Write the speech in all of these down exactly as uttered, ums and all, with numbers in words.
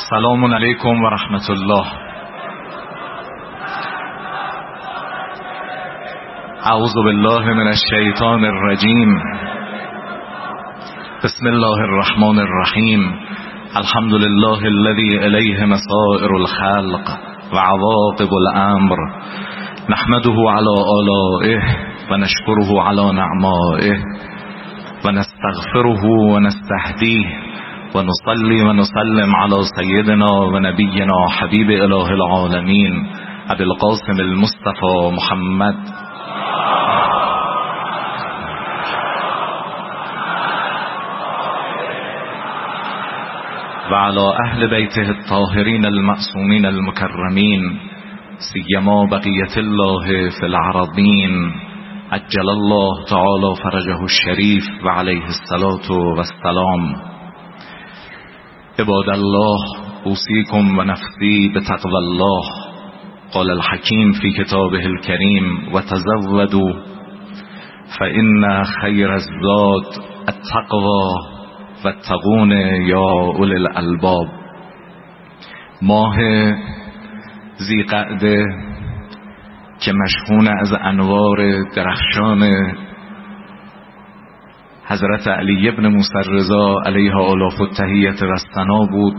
السلام علیکم و رحمت الله. اعوذ بالله من الشیطان الرجیم. بسم الله الرحمن الرحیم. الحمد لله الذي الیه مصائر الخلق و عواقب الامر. نحمده علی آلائه و نشکره علی نعمائه و نستغفره و نستهدیه و نصلی و نسلم علی سیدنا و نبینا حبیب اله العالمین ابی القاسم المصطفى محمد و علی اهل بیته الطاهرین المعصومین المکرمین سیما بقیت الله فی العرضین عجل الله تعالی فرجه الشریف و علیه الصلاة و السلام. عباد الله اوصیکم و نفسی بتقوى الله. قال الحکیم فی کتابه الکریم و تزودوا فإن خیر الزاد التقوى واتقون یا اولی الالباب. ماه ذی‌قعده که مشحون از انوار درخشان حضرت علی ابن موسی الرضا علیه آلاف التحیة و الثنا بود،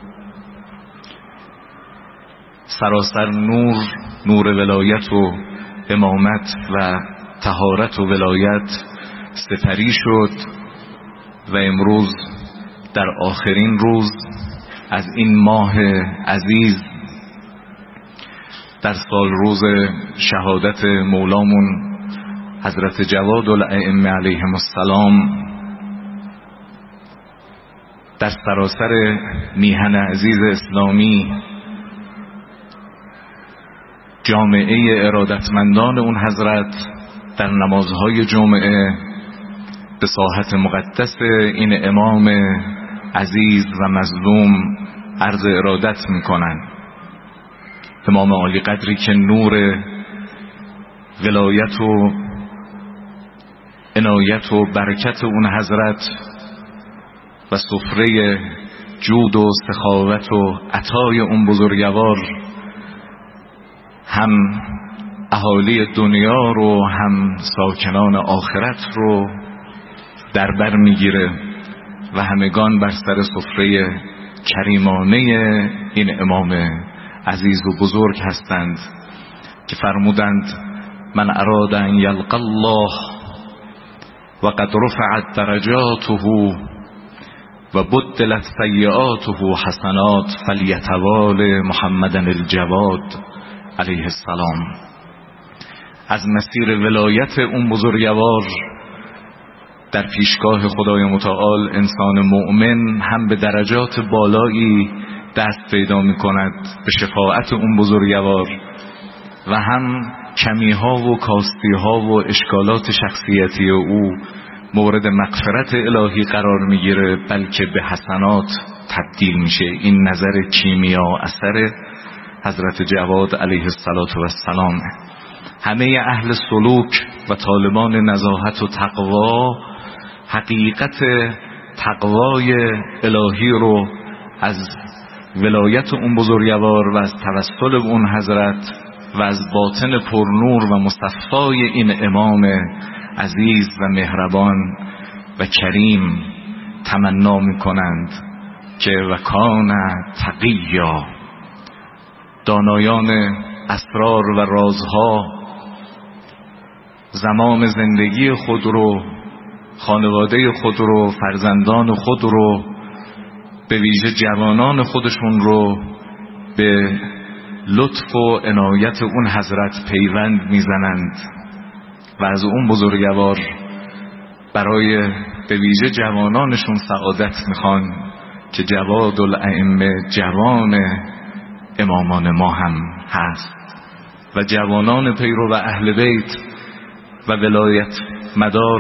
سراسر نور نور ولایت و امامت و طهارت و ولایت سپری شد و امروز در آخرین روز از این ماه عزیز در سال روز شهادت مولامون حضرت جواد الائمه علیهم السلام در سراسر میهن عزیز اسلامی جامعه ارادتمندان اون حضرت در نمازهای جمعه به ساحت مقدس این امام عزیز و مظلوم عرض ارادت میکنند. امام عالی قدری که نور ولایت و عنایت و برکت اون حضرت و سفره جود و سخاوت و عطای اون بزرگوار هم اهالی دنیا رو هم ساکنان آخرت رو در بر میگیره و همگان بر سر سفره کریمانه این امام عزیز و بزرگ هستند که فرمودند من اراد ان یلقى الله و قد رفعت درجاته و بدلت سیئاته حسنات فلیتوال محمد الجواد علیه السلام. از مسیر ولایت اون بزرگوار در پیشگاه خدای متعال انسان مؤمن هم به درجات بالایی دست پیدا می کند به شفاعت اون بزرگوار و هم کمیها و کاستیها و اشکالات شخصیتی او مورد مغفرت الهی قرار میگیره بلکه به حسنات تبدیل میشه. این نظر کیمیا اثر حضرت جواد علیه السلام. همه اهل سلوک و طالبان نزاهت و تقوا حقیقت تقوای الهی رو از ولایت اون بزرگوار و از توسل اون حضرت و از باطن پرنور و مصفای این امام عزیز و مهربان و کریم تمنا میکنند که وکان تقیا. دانایان اسرار و رازها زمام زندگی خود رو، خانواده خود رو، فرزندان خود رو، به ویژه جوانان خودشون رو به لطف و عنایت اون حضرت پیوند میزنند و از اون بزرگوار برای به ویژه جوانانشون سعادت میخوان که جواد الائمه جوان امامان ما هم هست و جوانان پیرو و اهل بیت و ولایت مدار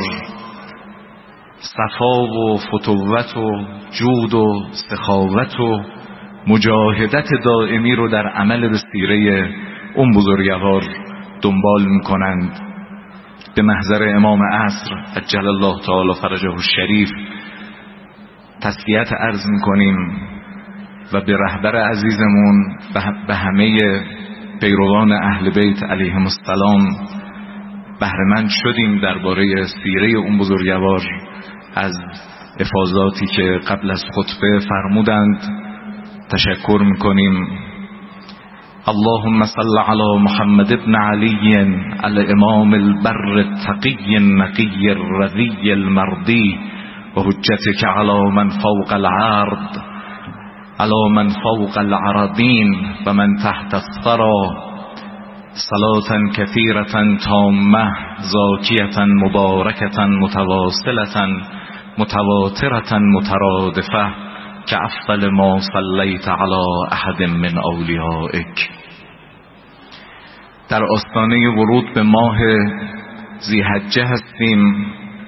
صفا و فتوت و جود و سخاوت و مجاهدت دائمی رو در عمل به سیره اون بزرگوار دنبال میکنند. به محضر امام عصر عجل الله تعالی فرجه الشریف تسلیت عرض میکنیم و به رهبر عزیزمون به همه پیروان اهل بیت علیهم السلام بهره‌مند شدیم درباره سیره اون بزرگوار از افاضاتی که قبل از خطبه فرمودند. تشکر میکنیم. اللهم صل علی محمد ابن علی الامام البر التقی النقی الرضی المرضی و حجتك علی من فوق العرض علی من فوق العرضین و من تحت الثری صلاة كثيرة تامة زاكية مباركة متواصلة متواترة مترادفة كأفضل ما صليت على أحد من أوليائك. در آستانه ورود به ماه ذی‌حجه هستیم.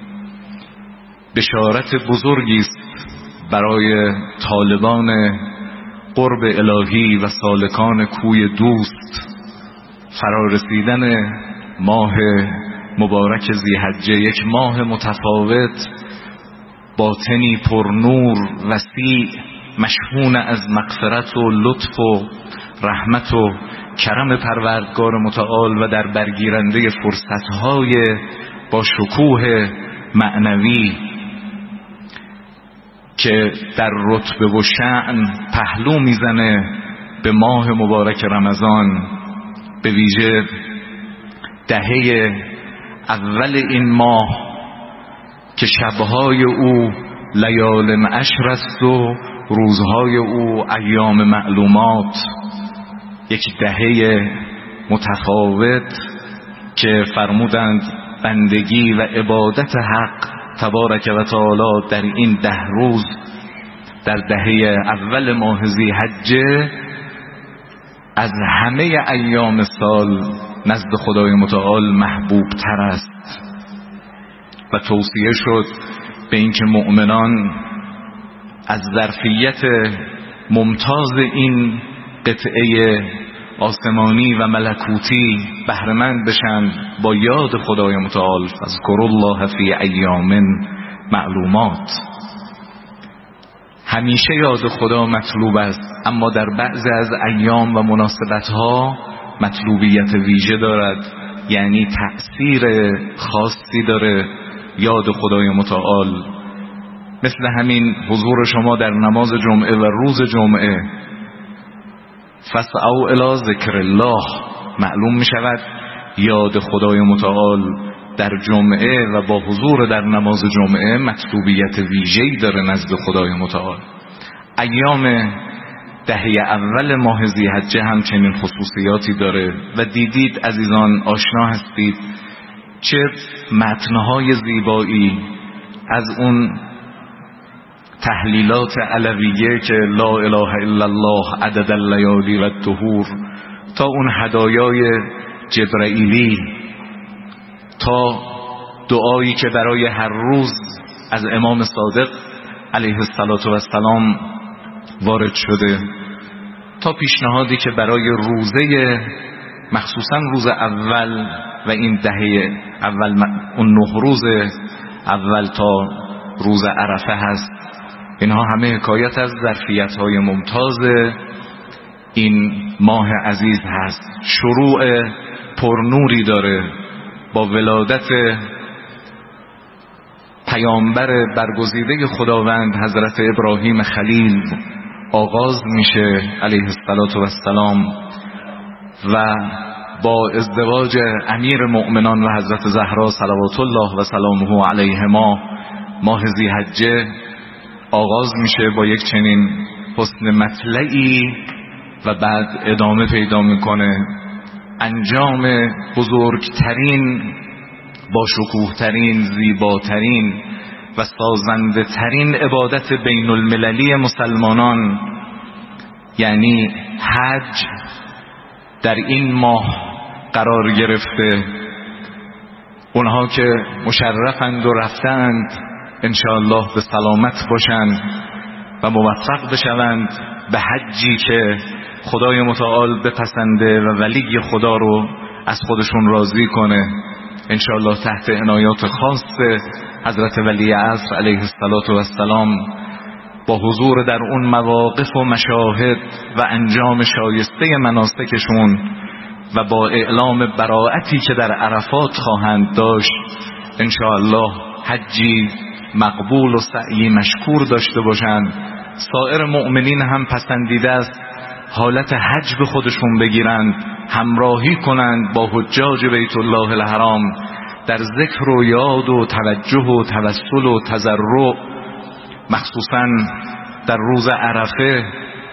بشارت بزرگی است برای طالبان قرب الهی و سالکان کوی دوست. فرارسیدن ماه مبارک ذی‌حجه، یک ماه متفاوت، باطنی پر نور، وسیع، مشحون از مغفرت و لطف و رحمت و کرم پروردگار متعال و در برگیرنده فرصتهای با شکوه معنوی که در رتبه و شأن پهلو میزنه به ماه مبارک رمضان. به ویژه دهه اول این ماه که شبهای او لیال عشر است و روزهای او ایام معلومات، یک دهه متفاوت که فرمودند بندگی و عبادت حق تبارک و تعالی در این ده روز در دهه اول ماه ذی‌حجه از همه ایام سال نزد خدای متعال محبوب تر است و توصیه شد به اینکه مؤمنان از ظرفیت ممتاز این قطعه آسمانی و ملکوتی بهره‌مند بشن با یاد خدای متعال. فاذکروا الله فی ایام معلومات. همیشه یاد خدا مطلوب است، اما در بعضی از ایام و مناسبتها مطلوبیت ویژه دارد، یعنی تأثیر خاصی داره یاد خدای متعال. مثل همین حضور شما در نماز جمعه و روز جمعه، فاسعوا الی ذکر الله، معلوم می شود یاد خدای متعال در جمعه و با حضور در نماز جمعه مطلوبیت ویژه‌ای داره نزد خدای متعال. ایام دهه اول ماه ذی‌حجه هم چنین خصوصیاتی داره و دیدید عزیزان، آشنا هستید چه متنهای زیبایی از اون تحلیلات علویه که لا اله الا الله عدد اللیالی و الدهور، تا اون هدایای جبرائیلی، تا دعایی که برای هر روز از امام صادق علیه السلام وارد شده، تا پیشنهادی که برای روزه مخصوصا روز اول و این دهه اول، اون نه روز اول تا روز عرفه هست. اینها همه حکایت از ظرفیت‌های ممتاز این ماه عزیز هست. شروع پرنوری داره با ولادت پیامبر برگزیده خداوند حضرت ابراهیم خلیل آغاز میشه علیه السلام و با ازدواج امیر مؤمنان و حضرت زهرا صلوات الله و سلامه علیهما ماه ذی‌حجه آغاز میشه با یک چنین حسن مطلعی و بعد ادامه پیدا میکنه. انجام بزرگترین، با شکوهترین، زیباترین و سازنده ترین عبادت بین المللی مسلمانان، یعنی حج، در این ماه قرار گرفته. اونها که مشرفند و رفتند انشاءالله به سلامت باشند و موفق بشوند به حجی که خدای متعال بپسنده و ولی خدا رو از خودشون راضی کنه. انشاءالله تحت عنایات خاص حضرت ولی عصر علیه السلام با حضور در اون مواقف و مشاهد و انجام شایسته مناسکشون و با اعلام براءتی که در عرفات خواهند داشت انشاءالله حجی مقبول و سعی مشکور داشته باشند. سایر مؤمنین هم پسندیده است حالت حج به خودشون بگیرند، همراهی کنند با حجاج بیت الله الحرام در ذکر و یاد و توجه و توسل و تضرع، مخصوصا در روز عرفه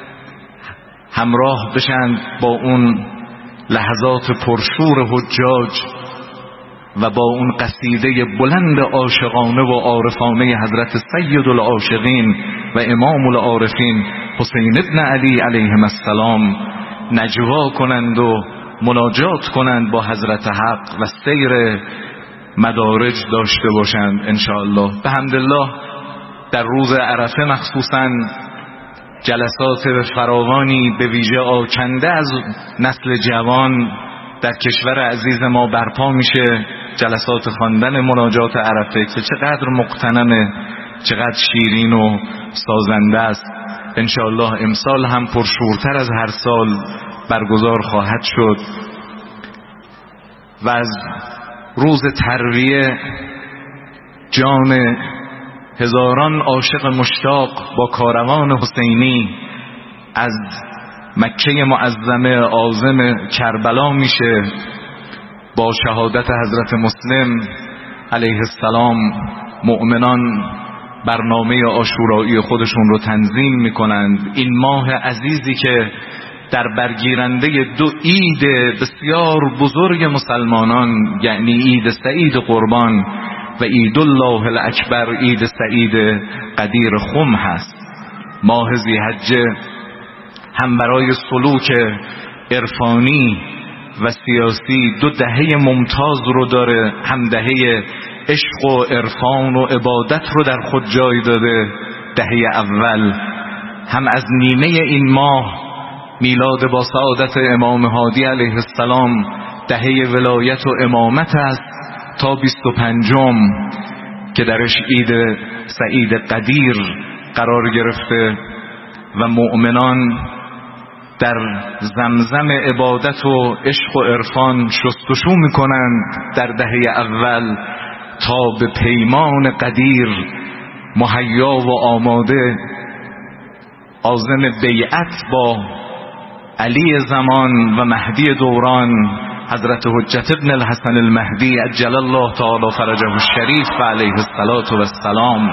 همراه بشند با اون لحظات پرشور حجاج و با اون قصیده بلند عاشقانه و عارفانه حضرت سید العاشقین و امام العارفین حسین ابن علی علیهم السلام نجوا کنند و مناجات کنند با حضرت حق و سیر مدارج داشته باشند انشاءالله. به حمدالله در روز عرفه مخصوصا جلسات فراوانی به ویژه آکنده از نسل جوان در کشور عزیز ما برپا میشه. جلسات خواندن مناجات عرفه که چقدر مقتنمه، چقدر شیرین و سازنده است. انشاءالله امسال هم پرشورتر از هر سال برگزار خواهد شد و از روز ترویه جان هزاران عاشق مشتاق با کاروان حسینی از مکه معظمه عاظم کربلا میشه. با شهادت حضرت مسلم علیه السلام مؤمنان برنامه عاشورایی خودشون رو تنظیم میکنند. این ماه عزیزی که در برگیرنده دو عید بسیار بزرگ مسلمانان یعنی عید سعید قربان و عید الله الاکبر عید سعید قدیر خم هست. ماه ذی‌حجه هم برای سلوک عرفانی و سیاسی دو دهه ممتاز رو داره، هم دهه عشق و عرفان و عبادت رو در خود جای داده دهه اول، هم از نیمه این ماه میلاد با سعادت امام هادی علیه السلام دهه ولایت و امامت است تا بیست و پنجم که درش عید سعید قدیر قرار گرفته و مؤمنان در زمزم عبادت و عشق و عرفان شستشو میکنند در دهه اول تا به پیمان قدیر مهیا و آماده عازم بیعت با علی زمان و مهدی دوران حضرت حجت ابن الحسن المهدی عجل الله تعالی فرجه الشریف و علیه الصلاة و السلام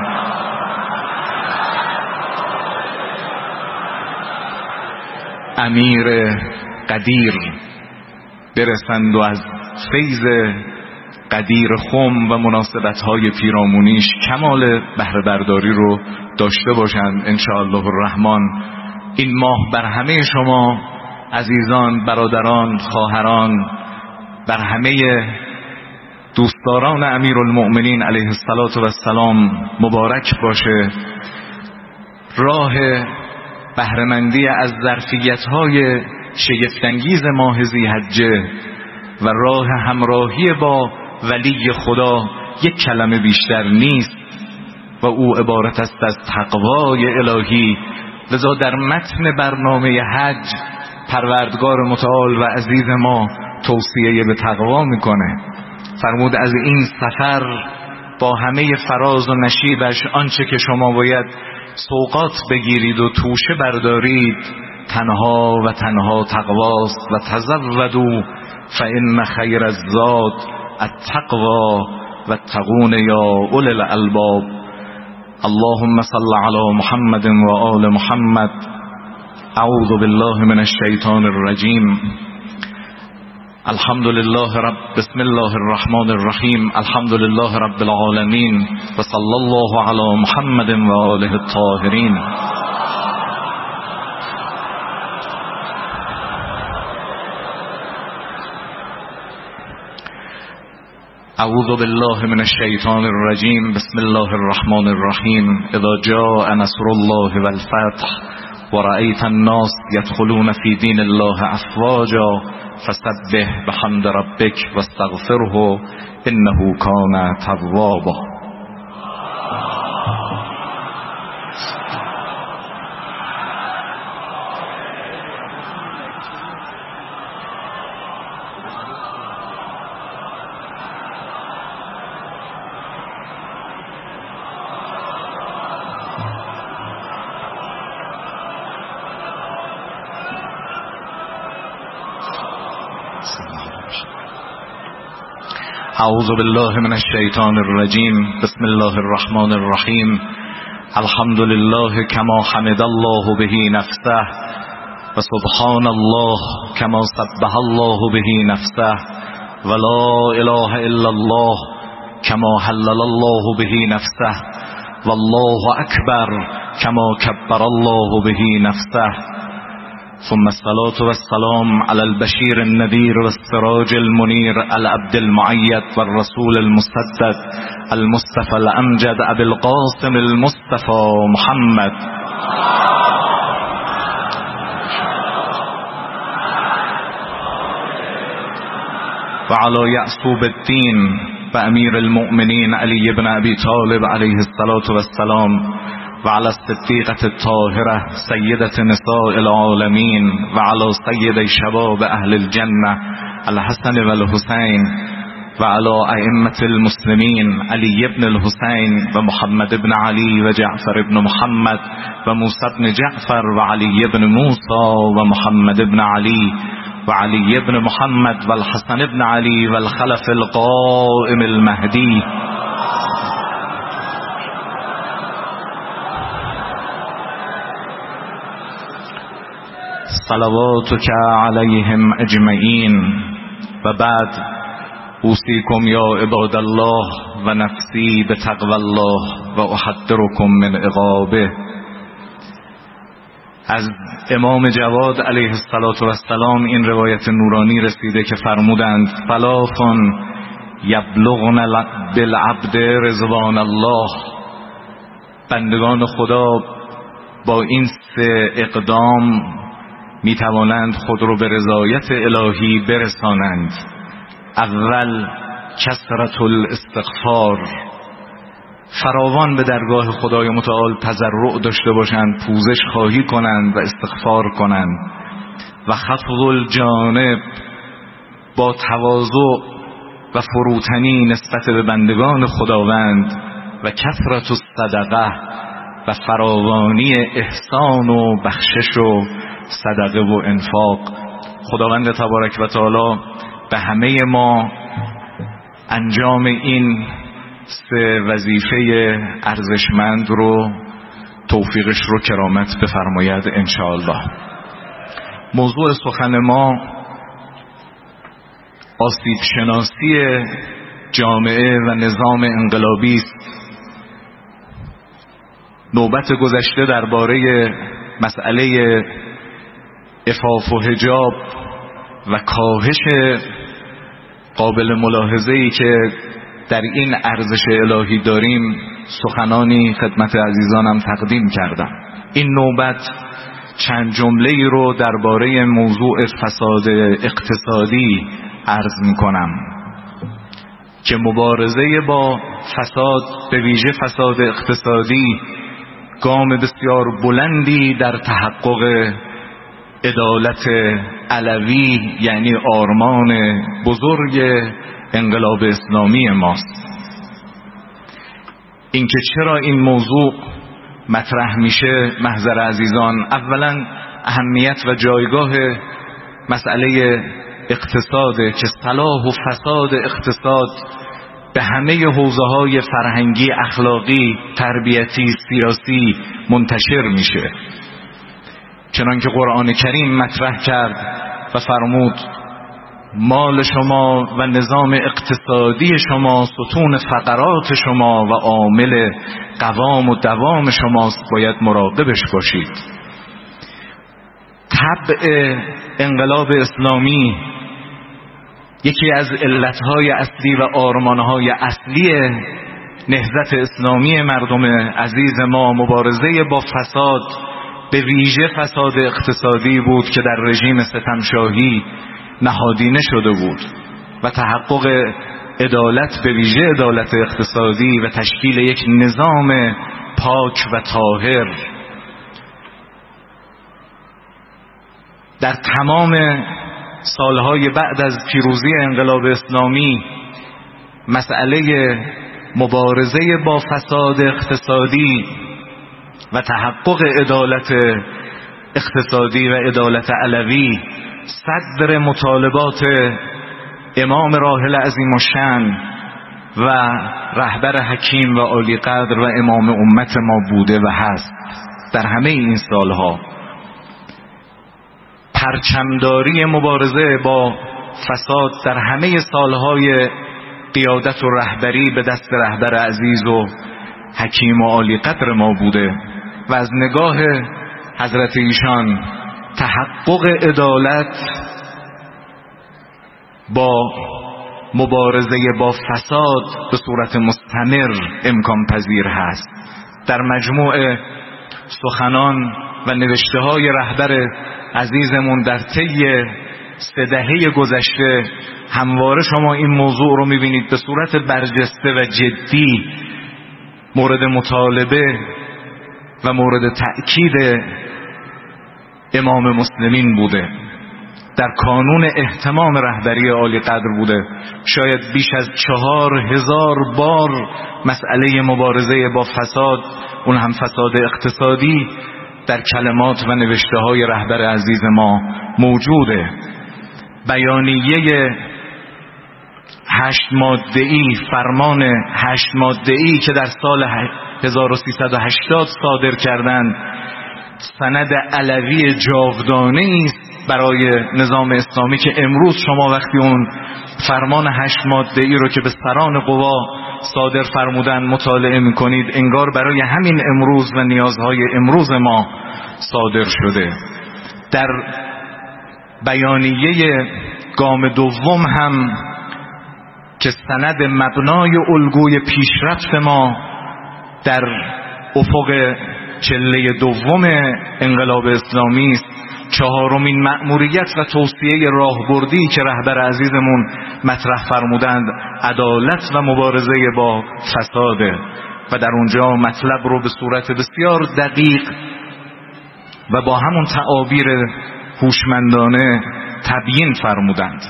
امیر قدیر برسند و از فیض قدیر خم و مناسبت‌های پیرامونیش کمال بهره برداری رو داشته باشند انشاءالله الرحمن. این ماه بر همه شما عزیزان، برادران، خواهران، بر همه دوستداران امیرالمؤمنین علیه الصلاة و السلام مبارک باشه. راه بهره‌مندی از ظرفیت‌های شگفت‌انگیز ماه ذی‌حجه و راه همراهی با ولی خدا یک کلمه بیشتر نیست و او عبارت است از تقوای الهی. لذا در متن برنامه حج پروردگار متعال و عزیز ما توصیه به تقوا میکنه. فرمود از این سفر با همه فراز و نشیبش آنچه که شما باید سوقات بگیرید و توشه بردارید تنها و تنها تقواست و تزودوا فإن خیر الزاد التقوا واتقون یا اولی الالباب. اللهم صل علی محمد و آل محمد. اعوذ بالله من الشیطان الرجیم. الحمد لله رب بسم الله الرحمن الرحیم الحمد لله رب العالمین و صلی الله علی محمد و آله الطاهرین. اعوذ بالله من الشیطان الرجیم بسم الله الرحمن الرحیم. اذا جاء نصر الله والفتح ورأيت الناس يدخلون في دين الله افواجا فسبح بحمد ربك واستغفره انه كان توابا. اعوذ بالله من الشیطان الرجیم. بسم الله الرحمن الرحیم. الحمد لله کما حمد الله به نفسه و سبحان الله کما سبح الله به نفسه و لا اله الا الله کما حلل الله به نفسه و الله اکبر کما کبر الله به نفسه. ثم الصلاة والسلام على البشير النذير والسراج المنير العبد المعيد والرسول المسدد المصطفى الأمجد أبي القاسم المصطفى محمد وعلى يعقوب الدين وأمير المؤمنين علي بن أبي طالب عليه الصلاة والسلام وعلى الصديقة الطاهرة سيدة نساء العالمين وعلى سيد شباب أهل الجنة الحسن والحسين وعلى أئمة المسلمين علي بن الحسين ومحمد بن علي وجعفر بن محمد وموسى بن جعفر وعلي بن موسى ومحمد بن علي وعلي بن محمد والحسن بن علي والخلف القائم المهدي. صلواتك عليهم اجمعین. و بعد اوصیکم یا عباد الله و نفسی بتقوی الله و احذرکم من عقابه. از امام جواد علیه السلام این روایت نورانی رسیده که فرمودند فلافن یبلغن بالعبد رضوان الله. بندگان خدا با این سه اقدام می توانند خود رو به رضایت الهی برسانند. اول کثرت الاستغفار، فراوان به درگاه خدای متعال تضرع داشته باشند، پوزش خواهی کنند و استغفار کنند. و خفض الجانب، با تواضع و فروتنی نسبت به بندگان خداوند. و کثرت الصدقه، و فراوانی احسان و بخشش و صدقه و انفاق. خداوند تبارک و تعالی به همه ما انجام این سه وظیفه ارزشمند رو توفیقش رو کرامت بفرماید انشاءالله. موضوع سخن ما آسیب شناسی جامعه و نظام انقلابی است. نوبت گذشته درباره مسئله عفاف و حجاب و کاهش قابل ملاحظه‌ای که در این ارزش الهی داریم سخنانی خدمت عزیزانم تقدیم کردم. این نوبت چند جمله‌ای رو درباره موضوع فساد اقتصادی عرض می‌کنم که مبارزه با فساد، به ویژه فساد اقتصادی، گام بسیار بلندی در تحقق عدالت علوی، یعنی آرمان بزرگ انقلاب اسلامی ماست. اینکه چرا این موضوع مطرح میشه محضر عزیزان، اولا اهمیت و جایگاه مسئله اقتصاده که صلاح و فساد اقتصاد به همه حوزه‌های فرهنگی، اخلاقی، تربیتی، سیاسی منتشر میشه. چنانکه قرآن کریم مطرح کرد و فرمود مال شما و نظام اقتصادی شما ستون فقرات شما و عامل قوام و دوام شماست، باید مراقبش باشید. طبع انقلاب اسلامی یکی از علتهای اصلی و آرمانهای اصلی نهضت اسلامی مردم عزیز ما مبارزه با فساد، به ویژه فساد اقتصادی بود که در رژیم ستمشاهی نهادینه شده بود و تحقق عدالت، به ویژه عدالت اقتصادی و تشکیل یک نظام پاک و طاهر در تمام سالهای بعد از پیروزی انقلاب اسلامی. مسئله مبارزه با فساد اقتصادی و تحقق عدالت اقتصادی و عدالت علوی صدر مطالبات امام راحل عظیم الشأن و رهبر حکیم و عالی قدر و امام امت ما بوده و هست در همه این سالها. پرچمداری مبارزه با فساد در همه سالهای قیادت و رهبری به دست رهبر عزیز و حکیم و عالی قدر ما بوده و از نگاه حضرت ایشان تحقق عدالت با مبارزه با فساد به صورت مستمر امکان پذیر هست. در مجموع سخنان و نوشته های رهبر عزیزمون در طی سه دهه گذشته همواره شما این موضوع رو میبینید به صورت برجسته و جدی مورد مطالبه و مورد تأکید امام مسلمین بوده. در کانون اهتمام رهبری عالی قدر بوده. شاید بیش از چهار هزار بار مسئله مبارزه با فساد، اون هم فساد اقتصادی، در کلمات و نوشته های رهبر عزیز ما موجوده. بیانیه هشت ماده‌ای، فرمان هشت ماده‌ای که در سال هزار و سیصد و هشتاد صادر کردند، سند علوی جاودانه‌ای است برای نظام اسلامی که امروز شما وقتی اون فرمان هشت ماده‌ای رو که به سران قوا صادر فرمودن مطالعه میکنید، انگار برای همین امروز و نیازهای امروز ما صادر شده. در بیانیه گام دوم هم که سند مبنای الگوی پیشرفت ما در افق چله دوم انقلاب اسلامی است، چهارمین مأموریت و توصیه راهبردی که رهبر عزیزمون مطرح فرمودند عدالت و مبارزه با فساده و در اونجا مطلب رو به صورت بسیار دقیق و با همون تعابیر هوشمندانه تبیین فرمودند.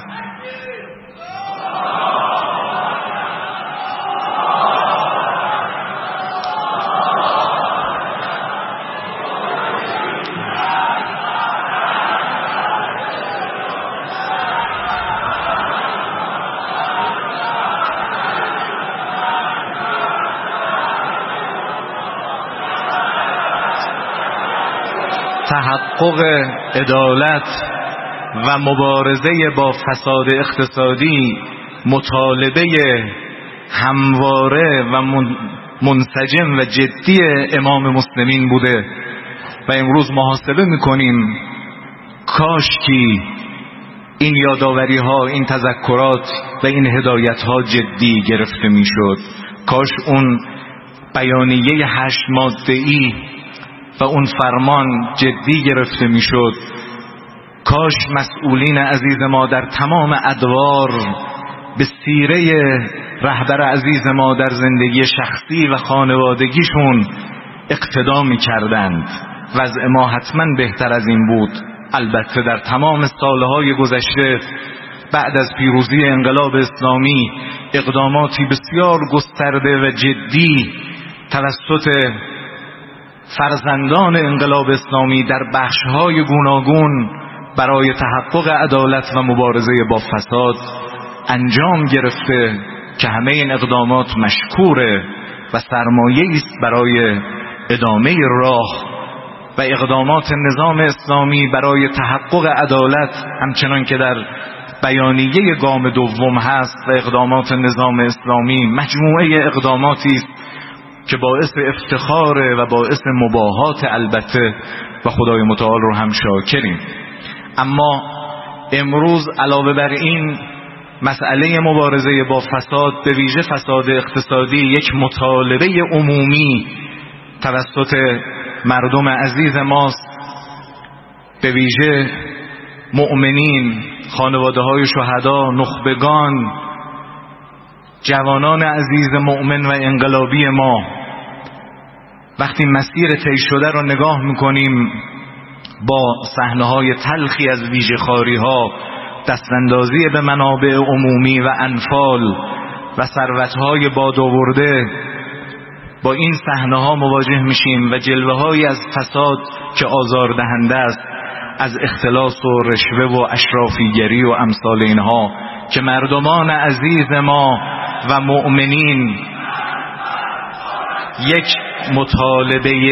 تحقق عدالت و مبارزه با فساد اقتصادی مطالبه همواره و منسجم و جدی امام مسلمین بوده و امروز محاسبه میکنیم کاشکی این یاداوری ها، این تذکرات و این هدایت ها جدی گرفته میشد، کاش اون بیانیه هشت ماده‌ای و اون فرمان جدی گرفته میشد، کاش مسئولین عزیز ما در تمام ادوار به سیره رهبر عزیز ما در زندگی شخصی و خانوادگیشون اقتدا میکردند. وضع ما حتما بهتر از این بود. البته در تمام سالهای گذشته بعد از پیروزی انقلاب اسلامی اقداماتی بسیار گسترده و جدی توسط فرزندان انقلاب اسلامی در بخش‌های گوناگون برای تحقق عدالت و مبارزه با فساد انجام گرفته که همه این اقدامات مشکوره و سرمایه‌ای است برای ادامه راه و اقدامات نظام اسلامی برای تحقق عدالت، همچنان که در بیانیه گام دوم هست و اقدامات نظام اسلامی مجموعه اقداماتی است که باعث افتخاره و باعث مباهات البته و خدای متعال رو هم شاکریم. اما امروز علاوه بر این مسئله مبارزه با فساد، به ویژه فساد اقتصادی، یک مطالبه عمومی توسط مردم عزیز ماست، به ویژه مؤمنین، خانواده های شهدا، نخبگان، جوانان عزیز مؤمن و انقلابی ما. وقتی مسیر طی شده رو نگاه میکنیم با صحنه‌های تلخی از ویژه‌خواری‌ها، دستاندازی به منابع عمومی و انفال و ثروت‌های بادآورده، با این صحنه‌ها مواجه میشیم و جلوه‌هایی از فساد که آزاردهنده است، از اختلاس و رشوه و اشرافیگری و امثال اینها که مردمان عزیز ما و مؤمنین یک مطالبه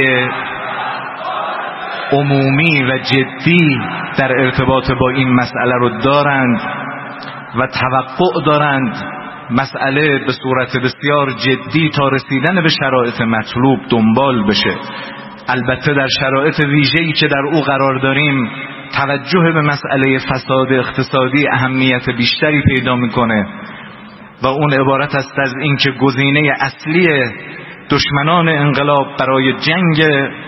عمومی و جدی در ارتباط با این مسئله رو دارند و توقع دارند مسئله به صورت بسیار جدی تا رسیدن به شرایط مطلوب دنبال بشه. البته در شرایط ویژه‌ای که در او قرار داریم توجه به مسئله فساد اقتصادی اهمیت بیشتری پیدا میکنه و اون عبارت است از این که گزینه اصلی دشمنان انقلاب برای جنگ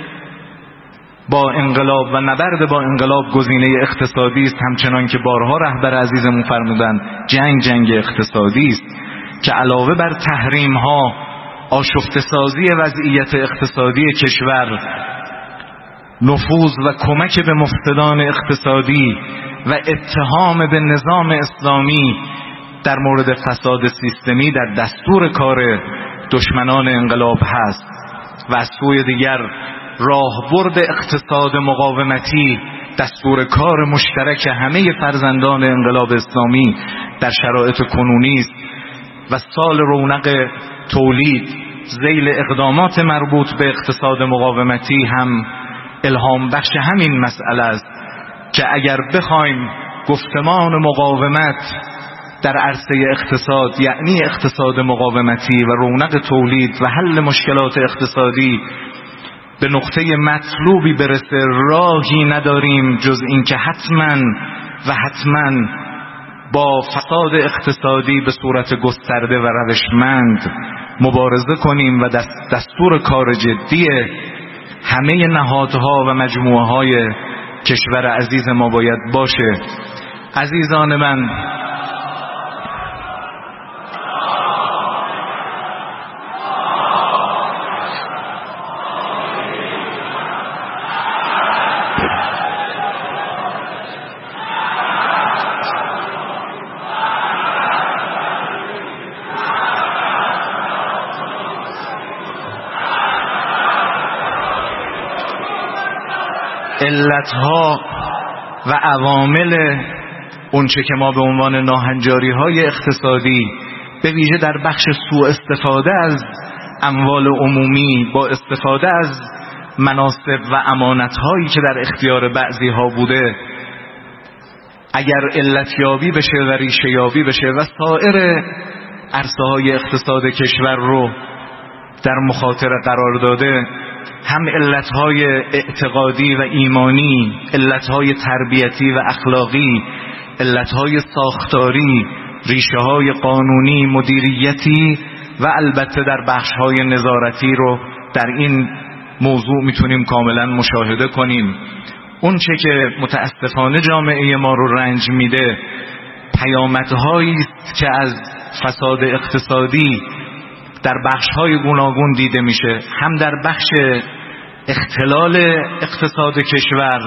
با انقلاب و نبرد با انقلاب گزینه اقتصادی است، همچنان که بارها رهبر عزیزمون فرمودند جنگ جنگ اقتصادی است که علاوه بر تحریم ها، آشفته سازی وضعیت اقتصادی کشور، نفوذ و کمک به مفسدان اقتصادی و اتهام به نظام اسلامی در مورد فساد سیستمی در دستور کار دشمنان انقلاب هست و از سوی دیگر راهبرد اقتصاد مقاومتی دستور کار مشترک همه فرزندان انقلاب اسلامی در شرایط کنونی است و سال رونق تولید ذیل اقدامات مربوط به اقتصاد مقاومتی هم الهام بخش همین مسئله است که اگر بخوایم گفتمان مقاومت در عرصه اقتصاد، یعنی اقتصاد مقاومتی و رونق تولید و حل مشکلات اقتصادی، به نقطه مطلوبی برسه، راهی نداریم جز این که حتما و حتما با فساد اقتصادی به صورت گسترده و روشمند مبارزه کنیم و دستور کار جدی همه نهادها و مجموعه های کشور عزیز ما باید باشه. عزیزان من، علتها و عوامل اونچه که ما به عنوان ناهنجاری های اقتصادی به ویژه در بخش سوء استفاده از اموال عمومی با استفاده از مناصب و امانت هایی که در اختیار بعضی ها بوده اگر علتیابی بشه و ریشه یابی بشه و سایر عرصه های اقتصاد کشور رو در مخاطره قرار داده، هم علتهای اعتقادی و ایمانی، علتهای تربیتی و اخلاقی، علتهای ساختاری، ریشه‌های قانونی، مدیریتی و البته در بخش‌های نظارتی رو در این موضوع میتونیم کاملا مشاهده کنیم. اون چه که متاسفانه جامعه ما رو رنج میده پیامدهایی است که از فساد اقتصادی در بخش‌های گوناگون دیده میشه، هم در بخش اختلال اقتصاد کشور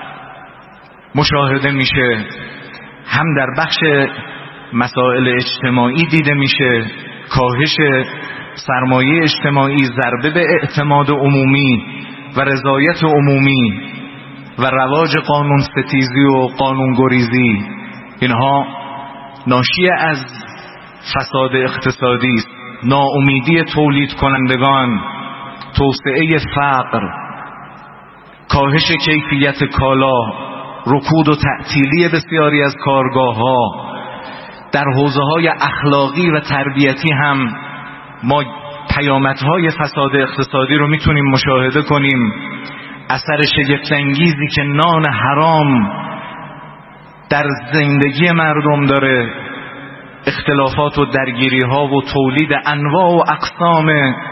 مشاهده میشه، هم در بخش مسائل اجتماعی دیده میشه، کاهش سرمایه اجتماعی، ضربه به اعتماد عمومی و رضایت عمومی و رواج قانون ستیزی و قانون گریزی. اینها ناشی از فساد اقتصادی است. ناامیدی تولید کنندگان، توسعه فقر، کاهش کیفیت کالا، رکود و تعطیلی بسیاری از کارگاه‌ها. در حوزه‌های اخلاقی و تربیتی هم ما پیامدهای فساد اقتصادی رو میتونیم مشاهده کنیم. اثر شگفت‌انگیزی که نان حرام در زندگی مردم داره، اختلافات و درگیری ها و تولید انواع و اقسام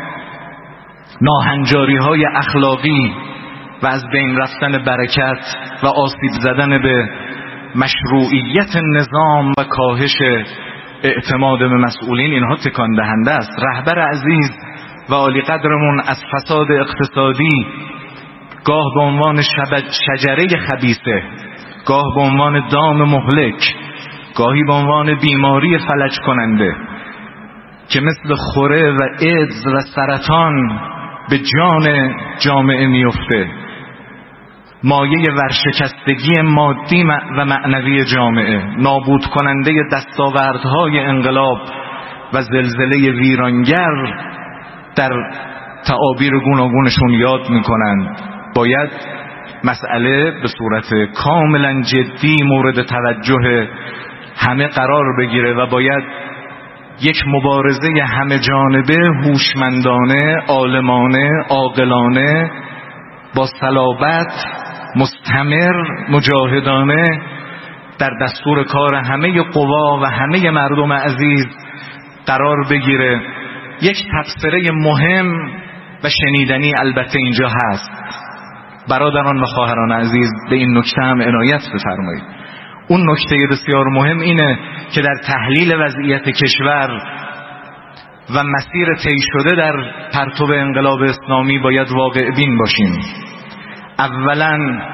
ناهنجاری های اخلاقی و از بین رفتن برکت و آسیب زدن به مشروعیت نظام و کاهش اعتماد به مسئولین، اینها تکان دهنده است. رهبر عزیز و عالی قدرمون از فساد اقتصادی گاه به عنوان شجره خبیثه، گاه به عنوان دام مهلک، گاهی به عنوان بیماری فلج کننده که مثل خوره و ایدز و سرطان به جان جامعه میفته مایه ورشکستگی مادی و معنوی جامعه، نابود کننده دستاوردهای انقلاب و زلزله ویرانگر در تعابیر گوناگونشون یاد میکنند. باید مسئله به صورت کاملا جدی مورد توجه همه قرار بگیره و باید یک مبارزه همه جانبه، هوشمندانه، عالمانه، عاقلانه، با صلابت، مستمر، مجاهدانه در دستور کار همه قوا و همه مردم عزیز قرار بگیره. یک تبصره مهم و شنیدنی البته اینجا هست. برادران و خواهران عزیز، به این نکته هم عنایت بفرمایید. اون نکته بسیار مهم اینه که در تحلیل وضعیت کشور و مسیر طی شده در پرتو انقلاب اسلامی باید واقع بین باشیم. اولا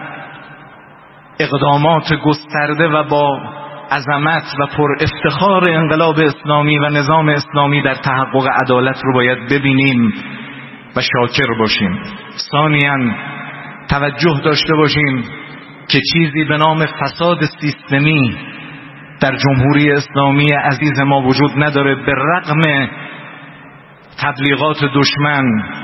اقدامات گسترده و با عظمت و پر افتخار انقلاب اسلامی و نظام اسلامی در تحقق عدالت رو باید ببینیم و شاکر باشیم. ثانیاً توجه داشته باشیم که چیزی به نام فساد سیستمی در جمهوری اسلامی عزیز ما وجود نداره، به رغم تبلیغات دشمن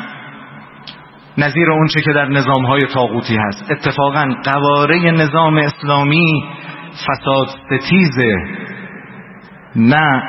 نظیر اونچه که در نظامهای طاغوتی هست. اتفاقاً قواره نظام اسلامی فساد ستیزه، نه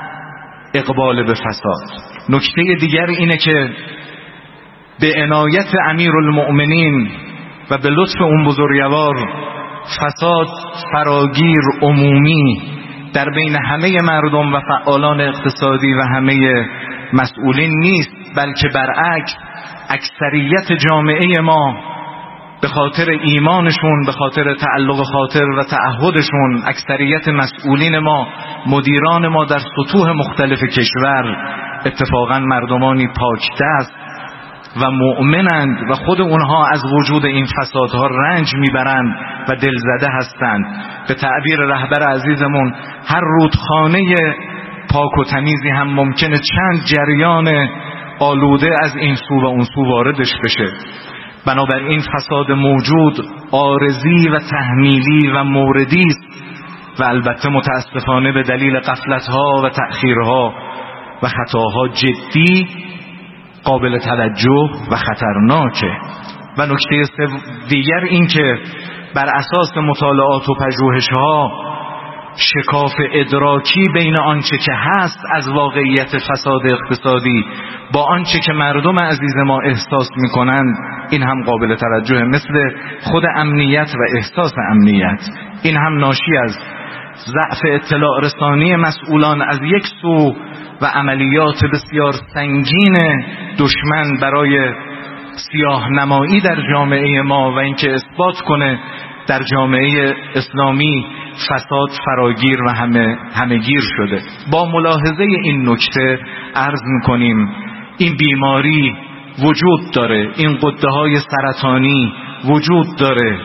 اقبال به فساد. نکته دیگر اینه که به عنایت امیرالمؤمنین و به لطف اون بزرگوار فساد فراگیر عمومی در بین همه مردم و فعالان اقتصادی و همه مسئولین نیست، بلکه برعکس اکثریت جامعه ما به خاطر ایمانشون، به خاطر تعلق خاطر و تعهدشون، اکثریت مسئولین ما، مدیران ما در سطوح مختلف کشور اتفاقا مردمانی پاک دست و مؤمنند و خود اونها از وجود این فسادها رنج میبرند و دلزده هستند. به تعبیر رهبر عزیزمون، هر رودخانه پاک و تمیزی هم ممکنه چند جریان آلوده از این سو و اون سو واردش بشه. بنابراین فساد موجود عارضی و تحمیلی و موردی است و البته متاسفانه به دلیل غفلت‌ها و تأخیرها و خطاها جدی، قابل توجه و خطرناکه. و نکته دیگر این که بر اساس مطالعات و پژوهش‌ها شکاف ادراکی بین آنچه که هست از واقعیت فساد اقتصادی با آنچه که مردم عزیز ما احساس میکنند، این هم قابل توجه، مثل خود امنیت و احساس امنیت. این هم ناشی از ضعف اطلاع رسانی مسئولان از یک سو و عملیات بسیار سنگین دشمن برای سیاه نمایی در جامعه ما و اینکه اثبات کنه در جامعه اسلامی فساد فراگیر و همه همه‌گیر شده. با ملاحظه این نکته عرض می‌کنیم این بیماری وجود داره، این غده‌های سرطانی وجود داره،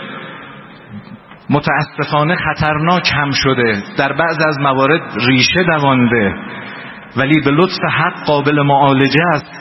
متاسفانه خطرناک هم شده، در بعض از موارد ریشه دوانده، ولی به لطف حق قابل معالجه است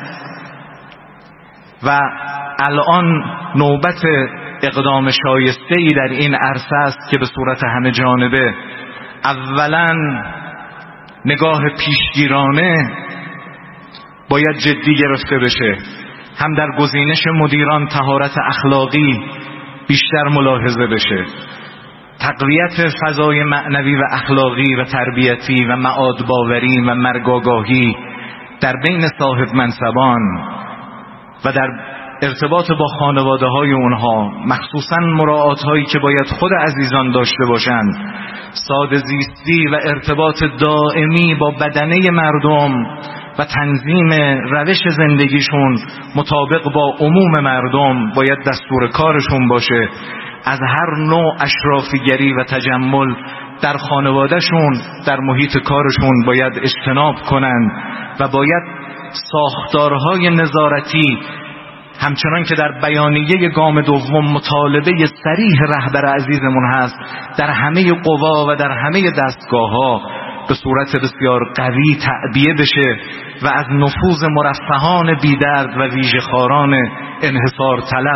و الان نوبت اقدام شایسته‌ای در این عرصه است که به صورت همه جانبه اولا نگاه پیشگیرانه باید جدی گرفته بشه، هم در گزینش مدیران طهارت اخلاقی بیشتر ملاحظه بشه، تقویت فضای معنوی و اخلاقی و تربیتی و معاد باوری و مرگاگاهی در بین صاحب منصبان و در ارتباط با خانواده های اونها، مخصوصا مراعات هایی که باید خود عزیزان داشته باشند، ساده زیستی و ارتباط دائمی با بدنه مردم و تنظیم روش زندگیشون مطابق با عموم مردم باید دستور کارشون باشه. از هر نوع اشرافیگری و تجمل در خانوادهشون، در محیط کارشون باید اجتناب کنند و باید ساختارهای نظارتی، همچنان که در بیانیه گام دوم مطالبه صریح رهبر عزیزمون هست، در همه قوا و در همه دستگاه‌ها به صورت بسیار قوی تعبیه بشه و از نفوذ مرفهان بیدرد و ویژه‌خواران انحصار طلب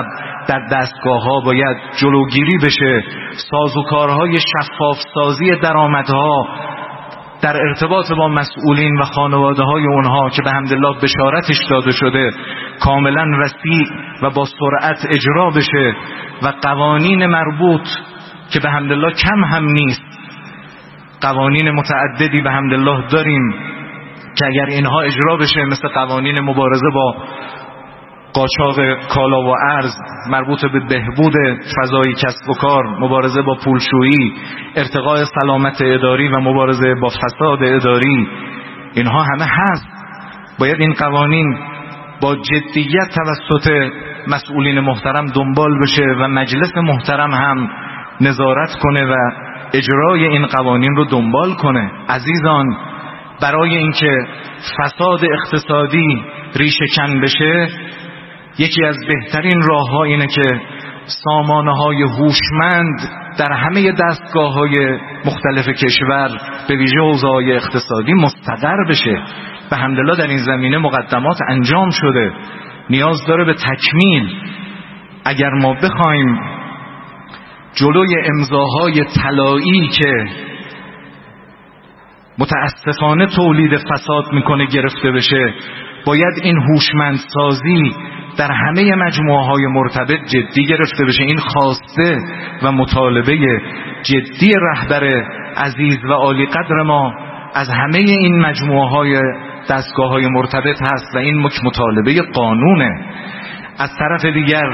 در دستگاه ها باید جلوگیری بشه، سازوکارهای شفاف سازی درآمدها در ارتباط با مسئولین و خانواده های اونها که به حمدالله بشارتش داده شده کاملا وسیع و با سرعت اجرا بشه و قوانین مربوط که به حمدالله کم هم نیست، قوانین متعددی به حمدالله داریم که اگر اینها اجرا بشه، مثل قوانین مبارزه با قاچاق کالا و ارز مربوط به بهبود فضای کسب و کار، مبارزه با پولشویی، ارتقاء سلامت اداری و مبارزه با فساد اداری، اینها همه هست. باید این قوانین با جدیت توسط مسئولین محترم دنبال بشه و مجلس محترم هم نظارت کنه و اجرای این قوانین رو دنبال کنه. عزیزان، برای اینکه فساد اقتصادی ریشه کن بشه، یکی از بهترین راه‌ها اینه که سامانه‌های هوشمند در همه دستگاه‌های مختلف کشور به ویژه حوزه‌های اقتصادی مستقر بشه. به حمدالله در این زمینه مقدمات انجام شده، نیاز داره به تکمیل. اگر ما بخوایم جلوی امضاهای طلایی که متاسفانه تولید فساد میکنه گرفته بشه، باید این هوشمندسازی در همه مجموعه های مرتبط جدی گرفته بشه. این خواسته و مطالبه جدی رهبر عزیز و عالی قدر ما از همه این مجموعه های دستگاه های مرتبط هست و این مطالبه قانونه. از طرف دیگر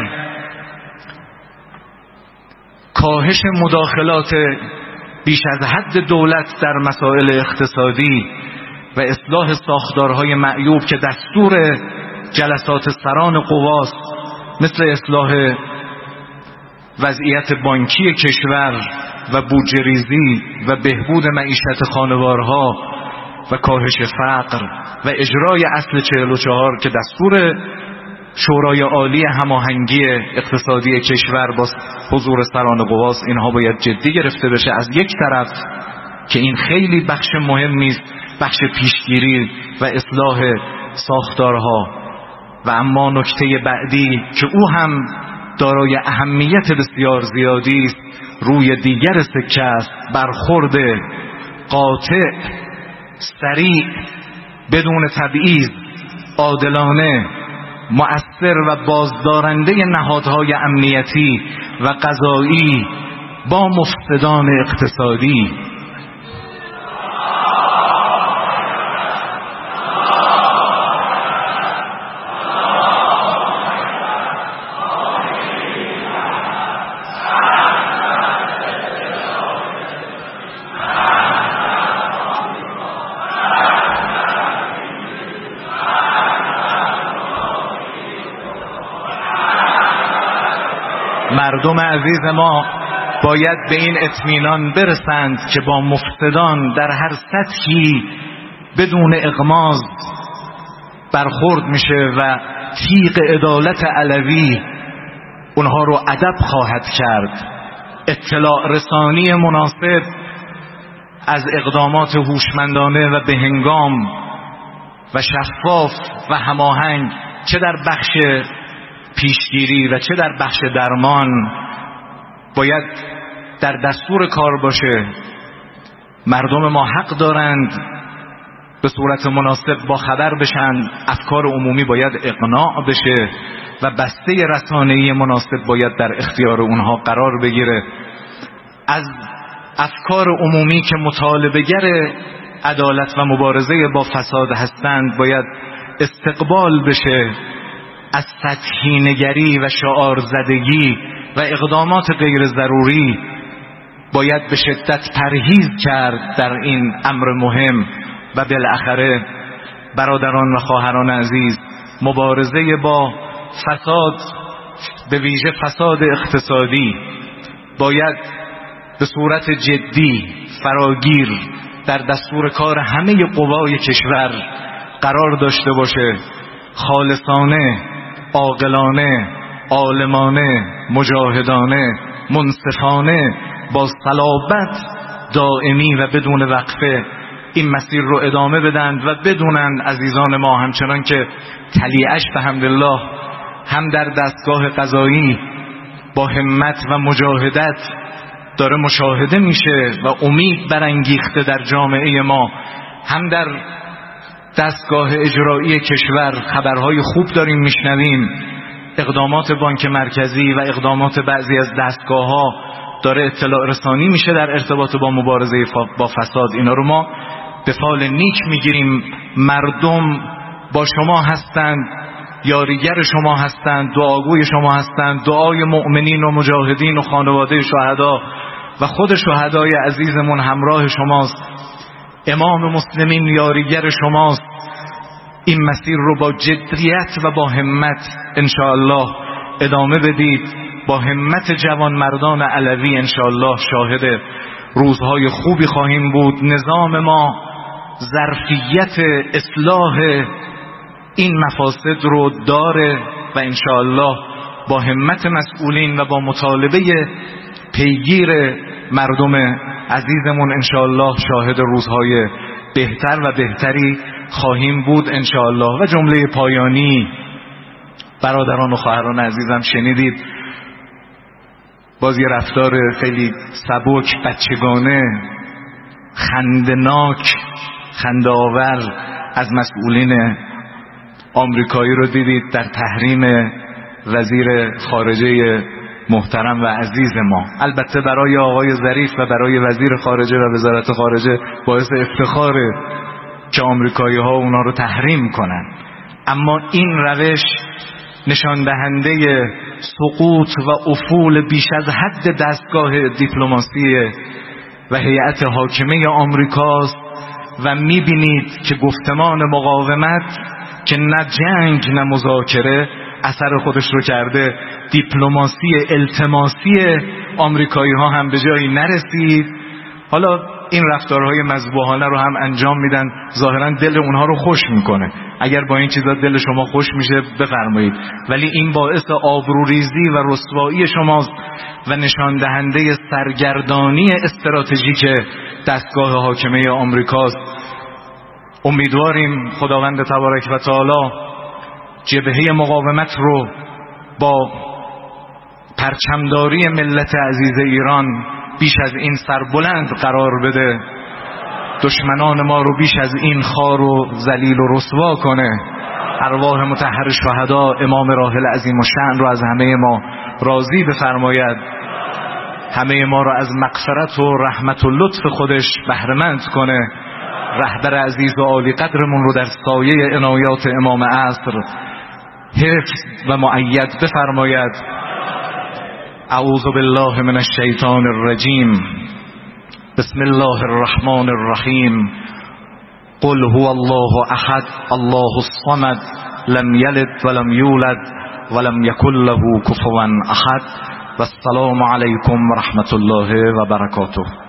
کاهش مداخلات بیش از حد دولت در مسائل اقتصادی و اصلاح ساختارهای معیوب که دستور جلسات سران قواست، مثل اصلاح وضعیت بانکی کشور و بودجه ریزی و بهبود معیشت خانوارها و کاهش فقر و اجرای اصل چهل و چهار که دستور شورای عالی هماهنگی اقتصادی کشور با حضور سران قواست، اینها باید جدی گرفته بشه. از یک طرف که این خیلی بخش مهمی است، بخش پیشگیری و اصلاح ساختارها، و اما نکته بعدی که او هم دارای اهمیت بسیار زیادی است، روی دیگر سکه است، برخورد قاطع، سریع، بدون تبعیض، عادلانه، مؤثر و بازدارنده نهادهای امنیتی و قضایی با مفسدان اقتصادی. مردم عزیز ما باید به این اطمینان برسند که با مفسدان در هر سطحی بدون اغماض برخورد میشه و تیغ عدالت علوی اونها رو ادب خواهد کرد. اطلاع رسانی مناسب از اقدامات هوشمندانه و بهنگام و شفاف و هماهنگ، چه در بخش پیشگیری و چه در بخش درمان، باید در دستور کار باشه. مردم ما حق دارند به صورت مناسب با خبر بشن، افکار عمومی باید اقناع بشه و بسته رسانه‌ای مناسب باید در اختیار اونها قرار بگیره. از افکار عمومی که مطالبه‌گر عدالت و مبارزه با فساد هستند باید استقبال بشه. از سطحی نگری و شعار زدگی و اقدامات غیر ضروری باید به شدت پرهیز کرد در این امر مهم. و بالاخره برادران و خواهران عزیز، مبارزه با فساد، به ویژه فساد اقتصادی، باید به صورت جدی، فراگیر در دستور کار همه قوای کشور قرار داشته باشه. خالصانه، عاقلانه، عالمانه، مجاهدانه، منصفانه، با صلابت دائمی و بدون وقفه این مسیر رو ادامه بدن و بدونن عزیزان ما همچنان که طلیعش به حمدالله هم در دستگاه قضایی با همت و مجاهدت داره مشاهده میشه و امید برانگیخته در جامعه ما. هم در دستگاه اجرایی کشور خبرهای خوب داریم میشنویم، اقدامات بانک مرکزی و اقدامات بعضی از دستگاه‌ها داره اطلاع رسانی میشه در ارتباط با مبارزه با فساد. اینا رو ما به فال نیک میگیریم. مردم با شما هستند، یاریگر شما هستند، دعاگوی شما هستند. دعای مؤمنین و مجاهدین و خانواده شهدا و خود شهدای عزیزمون همراه شماست. امام مسلمین یاریگر شماست. این مسیر رو با جدیت و با همت انشاءالله ادامه بدید. با همت جوان مردان علوی انشاءالله شاهد روزهای خوبی خواهیم بود. نظام ما ظرفیت اصلاح این مفاسد رو داره و انشاءالله با همت مسئولین و با مطالبه پیگیر مردم عزیزمون انشاءالله شاهد روزهای بهتر و بهتری خواهیم بود انشاءالله. و جمله پایانی، برادران و خواهران عزیزم، شنیدید باز یه رفتار خیلی سبک، بچگانه، خندناک، خنده‌آور از مسئولین آمریکایی رو دیدید در تحریم وزیر خارجه محترم و عزیز ما. البته برای آقای ظریف و برای وزیر خارجه و وزارت خارجه باعث افتخاره که آمریکایی ها اونا رو تحریم کنن، اما این روش نشان دهنده سقوط و افول بیش از حد دستگاه دیپلماسی و هیئت حاکمه آمریکاست. و میبینید که گفتمان مقاومت که نه جنگ نه مذاکره اثر خودش رو کرده. دیپلماسی التماسی آمریکایی ها هم به جایی نرسید. حالا این رفتارهای مذبوحانه رو هم انجام میدن، ظاهرا دل اونها رو خوش میکنه. اگر با این چیزا دل شما خوش میشه بفرمایید، ولی این باعث آبروریزی و رسوایی شماست و نشان دهنده سرگردانی استراتژیک دستگاه حاکمه آمریکاست. امیدواریم خداوند تبارک و تعالی جبهه مقاومت رو با پرچمداری ملت عزیز ایران بیش از این سربلند قرار بده، دشمنان ما رو بیش از این خار و ذلیل و رسوا کنه. ارواح مطهر شهدا امام راحل عظیم الشأن رو از همه ما راضی بفرماید، همه ما رو از مغفرت و رحمت و لطف خودش بهره‌مند کنه. رهبر عزیز و عالی قدرمون رو در سایه عنایات امام عصر حفظ و مؤید بفرماید. اعوذ بالله من الشیطان الرجیم. بسم الله الرحمن الرحیم. قل هو الله احد الله الصمد لم یلد ولم یولد ولم یکن له کفوا احد. و السلام علیکم و رحمت الله و برکاته.